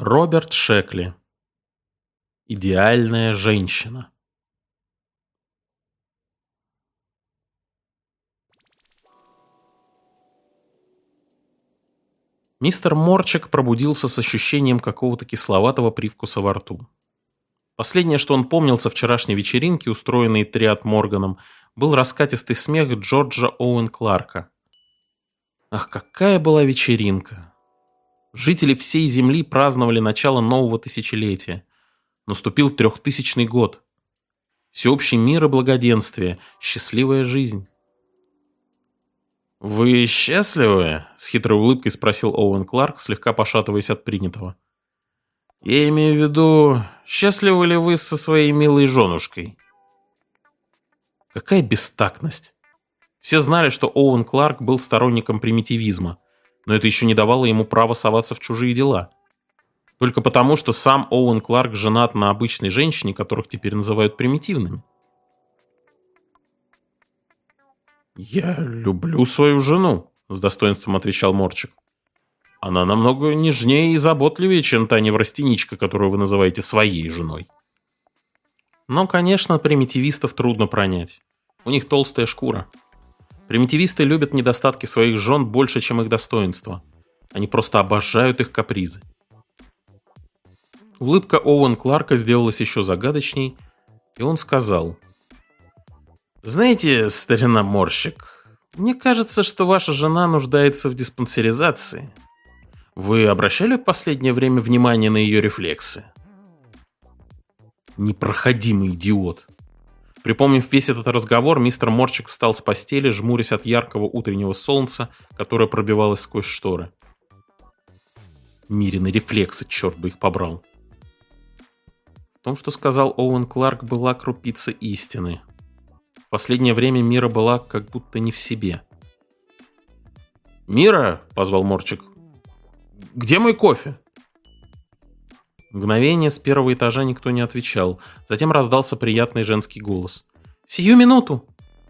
Роберт Шекли. Идеальная женщина. Мистер Морчик пробудился с ощущением какого-то кисловатого привкуса во рту. Последнее, что он помнил со вчерашней вечеринки, устроенной Триад Морганом, был раскатистый смех Джорджа Оуэн Кларка. Ах, какая была вечеринка! Жители всей Земли праздновали начало нового тысячелетия. Наступил 3000 год. Всеобщий мир и благоденствие, счастливая жизнь. «Вы счастливы?» — с хитрой улыбкой спросил Оуэн Кларк, слегка пошатываясь от принятого. «Я имею в виду, счастливы ли вы со своей милой женушкой?» Какая бестактность! Все знали, что Оуэн Кларк был сторонником примитивизма, но это еще не давало ему права соваться в чужие дела. Только потому, что сам Оуэн Кларк женат на обычной женщине, которых теперь называют примитивными. «Я люблю свою жену», — с достоинством отвечал Морчик. «Она намного нежнее и заботливее, чем та неврастеничка, которую вы называете своей женой». Но, конечно, примитивистов трудно пронять. У них толстая шкура. Примитивисты любят недостатки своих жен больше, чем их достоинства. Они просто обожают их капризы. Улыбка Оуэн Кларка сделалась еще загадочней, и он сказал: «Знаете, старина Морщик, мне кажется, что ваша жена нуждается в диспансеризации. Вы обращали в последнее время внимание на ее рефлексы?» Непроходимый идиот. Припомнив весь этот разговор, мистер Морчик встал с постели, жмурясь от яркого утреннего солнца, которое пробивалось сквозь шторы. Мирины рефлексы, черт бы их побрал. В том, что сказал Оуэн Кларк, была крупица истины. В последнее время Мира была как будто не в себе. «Мира!» — позвал Морчик. «Где мой кофе?» Мгновение с первого этажа никто не отвечал. Затем раздался приятный женский голос. «Сию минуту!»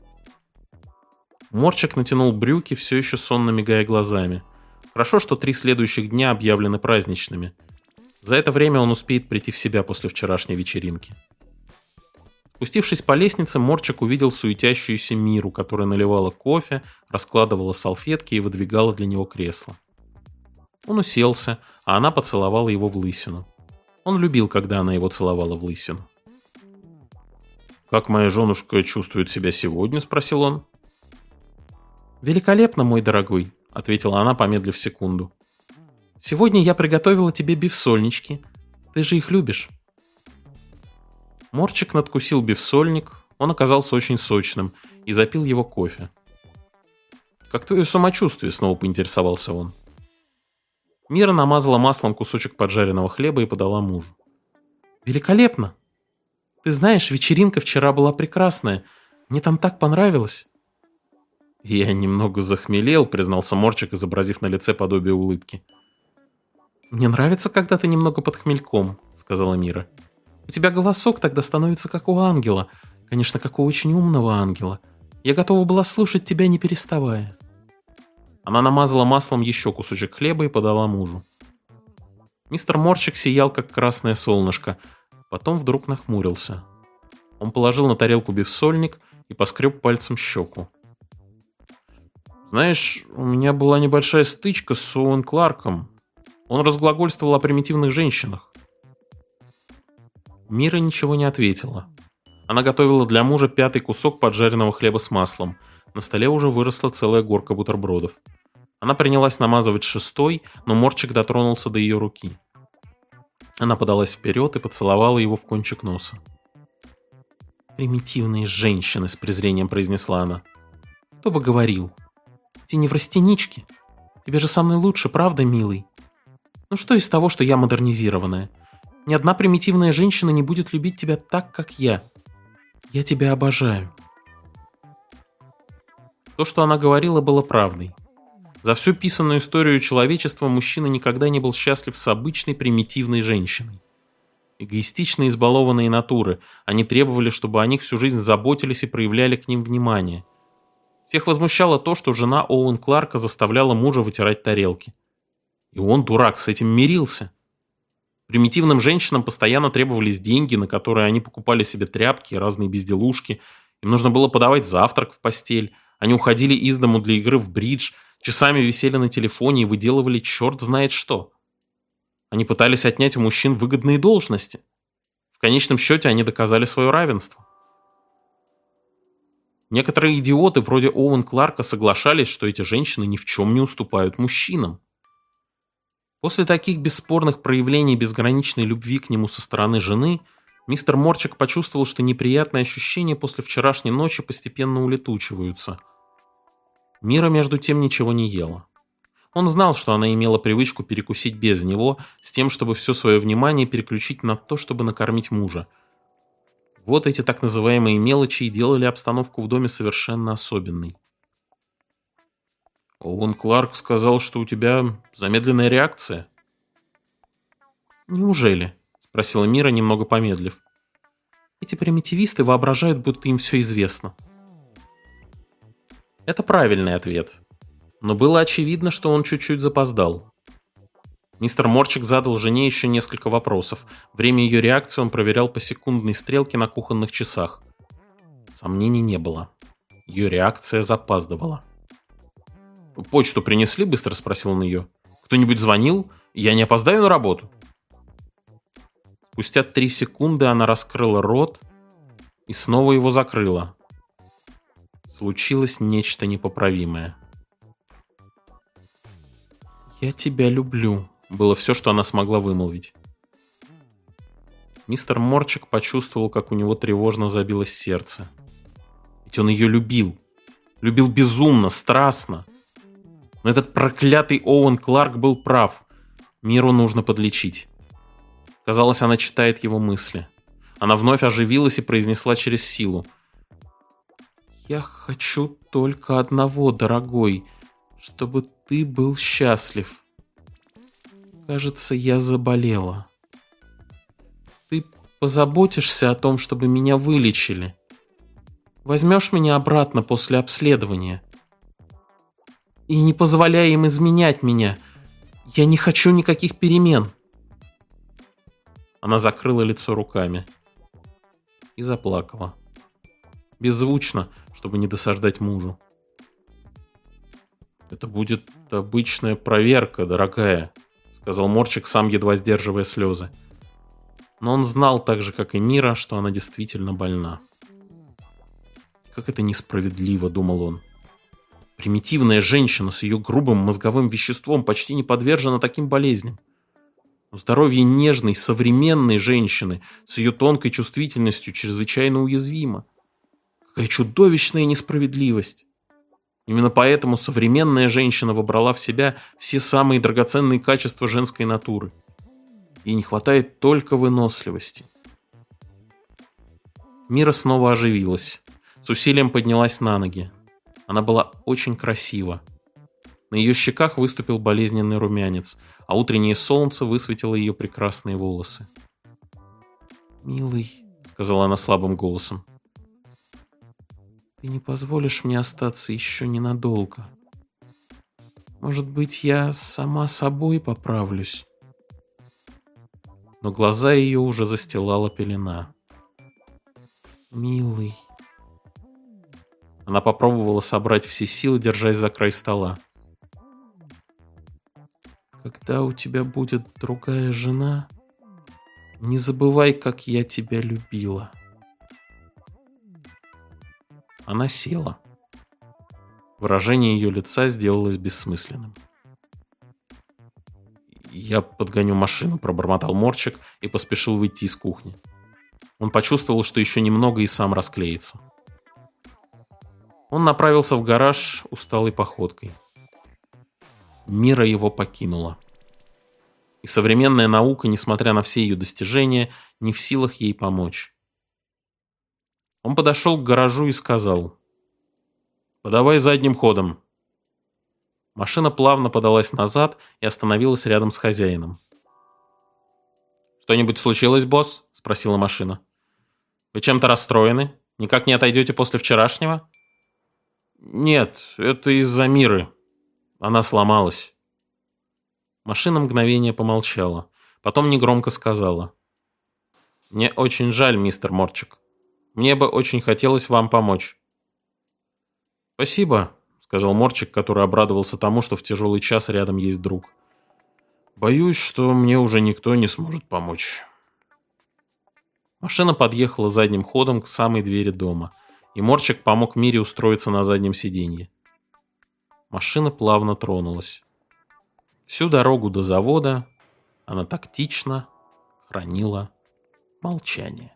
Морчик натянул брюки, все еще сонно мигая глазами. Хорошо, что 3 следующих дня объявлены праздничными. За это время он успеет прийти в себя после вчерашней вечеринки. Спустившись по лестнице, Морчик увидел суетящуюся Миру, которая наливала кофе, раскладывала салфетки и выдвигала для него кресло. Он уселся, а она поцеловала его в лысину. Он любил, когда она его целовала в лысину. «Как моя женушка чувствует себя сегодня?» — спросил он. «Великолепно, мой дорогой», — ответила она, помедлив секунду. «Сегодня я приготовила тебе бифсольнички. Ты же их любишь». Морчик надкусил бифсольник, он оказался очень сочным, и запил его кофе. «Как твое самочувствие?» — снова поинтересовался он. Мира намазала маслом кусочек поджаренного хлеба и подала мужу. «Великолепно! Ты знаешь, вечеринка вчера была прекрасная. Мне там так понравилось». «Я немного захмелел», — признался Морчик, изобразив на лице подобие улыбки. «Мне нравится, когда ты немного под хмельком», — сказала Мира. «У тебя голосок тогда становится как у ангела. Конечно, как у очень умного ангела. Я готова была слушать тебя, не переставая». Она намазала маслом еще кусочек хлеба и подала мужу. Мистер Морчик сиял, как красное солнышко, потом вдруг нахмурился. Он положил на тарелку бифсольник и поскреб пальцем щеку. «Знаешь, у меня была небольшая стычка с Оуэн Кларком. Он разглагольствовал о примитивных женщинах». Мира ничего не ответила. Она готовила для мужа 5-й кусок поджаренного хлеба с маслом. На столе уже выросла целая горка бутербродов. Она принялась намазывать 6-й, но Морчик дотронулся до ее руки. Она подалась вперед и поцеловала его в кончик носа. «Примитивные женщины», — с презрением произнесла она. «Кто бы говорил? Эти неврастенички. Тебе же со мной лучше, правда, милый? Ну что из того, что я модернизированная? Ни одна примитивная женщина не будет любить тебя так, как я. Я тебя обожаю». То, что она говорила, было правдой. За всю писанную историю человечества мужчина никогда не был счастлив с обычной примитивной женщиной. Эгоистичные избалованные натуры, они требовали, чтобы о них всю жизнь заботились и проявляли к ним внимание. Всех возмущало то, что жена Оуэн Кларка заставляла мужа вытирать тарелки. И он, дурак, с этим мирился. Примитивным женщинам постоянно требовались деньги, на которые они покупали себе тряпки и разные безделушки. Им нужно было подавать завтрак в постель. Они уходили из дому для игры в бридж, часами висели на телефоне и выделывали черт знает что. Они пытались отнять у мужчин выгодные должности. В конечном счете они доказали свое равенство. Некоторые идиоты вроде Оуэн Кларка соглашались, что эти женщины ни в чем не уступают мужчинам. После таких бесспорных проявлений безграничной любви к нему со стороны жены, мистер Морчик почувствовал, что неприятные ощущения после вчерашней ночи постепенно улетучиваются. Мира, между тем, ничего не ела. Он знал, что она имела привычку перекусить без него, с тем, чтобы все свое внимание переключить на то, чтобы накормить мужа. Вот эти так называемые мелочи и делали обстановку в доме совершенно особенной. «Оуэн Кларк сказал, что у тебя замедленная реакция». «Неужели?» — спросила Мира, немного помедлив. «Эти примитивисты воображают, будто им все известно». Это правильный ответ. Но было очевидно, что он чуть-чуть запоздал. Мистер Морчик задал жене еще несколько вопросов. Время ее реакции он проверял по секундной стрелке на кухонных часах. Сомнений не было. Ее реакция запаздывала. «Почту принесли?» — быстро спросил он ее. «Кто-нибудь звонил? Я не опоздаю на работу?» Спустя 3 секунды она раскрыла рот и снова его закрыла. Случилось нечто непоправимое. «Я тебя люблю», — было все, что она смогла вымолвить. Мистер Морчик почувствовал, как у него тревожно забилось сердце. Ведь он ее любил. Любил безумно, страстно. Но этот проклятый Оуэн Кларк был прав. Миру нужно подлечить. Казалось, она читает его мысли. Она вновь оживилась и произнесла через силу. «Я хочу только одного, дорогой, чтобы ты был счастлив. Кажется, я заболела. Ты позаботишься о том, чтобы меня вылечили. Возьмешь меня обратно после обследования. И не позволяй им изменять меня. Я не хочу никаких перемен». Она закрыла лицо руками и заплакала. Беззвучно, чтобы не досаждать мужу. «Это будет обычная проверка, дорогая», — сказал Морчик, сам едва сдерживая слезы. Но он знал так же, как и Мира, что она действительно больна. «Как это несправедливо», — думал он. «Примитивная женщина с ее грубым мозговым веществом почти не подвержена таким болезням. Но здоровье нежной, современной женщины с ее тонкой чувствительностью чрезвычайно уязвимо. Какая чудовищная несправедливость! Именно поэтому современная женщина вобрала в себя все самые драгоценные качества женской натуры. Ей не хватает только выносливости». Мира снова оживилась. С усилием поднялась на ноги. Она была очень красива. На ее щеках выступил болезненный румянец, а утреннее солнце высветило ее прекрасные волосы. «Милый», — сказала она слабым голосом, — «ты не позволишь мне остаться еще ненадолго. Может быть, я сама собой поправлюсь». Но глаза ее уже застилала пелена. «Милый». Она попробовала собрать все силы, держась за край стола. «Когда у тебя будет другая жена, не забывай, как я тебя любила». Она села. Выражение ее лица сделалось бессмысленным. «Я подгоню машину», — пробормотал Морчик и поспешил выйти из кухни. Он почувствовал, что еще немного и сам расклеится. Он направился в гараж усталой походкой. Мира его покинула. И современная наука, несмотря на все ее достижения, не в силах ей помочь. Он подошел к гаражу и сказал: «Подавай задним ходом». Машина плавно подалась назад и остановилась рядом с хозяином. «Что-нибудь случилось, босс?» — спросила машина. «Вы чем-то расстроены? Никак не отойдете после вчерашнего?» «Нет, это из-за Миры. Она сломалась». Машина мгновение помолчала. Потом негромко сказала: «Мне очень жаль, мистер Морчик. Мне бы очень хотелось вам помочь». «Спасибо», — сказал Морчик, который обрадовался тому, что в тяжелый час рядом есть друг. «Боюсь, что мне уже никто не сможет помочь». Машина подъехала задним ходом к самой двери дома, и Морчик помог Мире устроиться на заднем сиденье. Машина плавно тронулась. Всю дорогу до завода она тактично хранила молчание.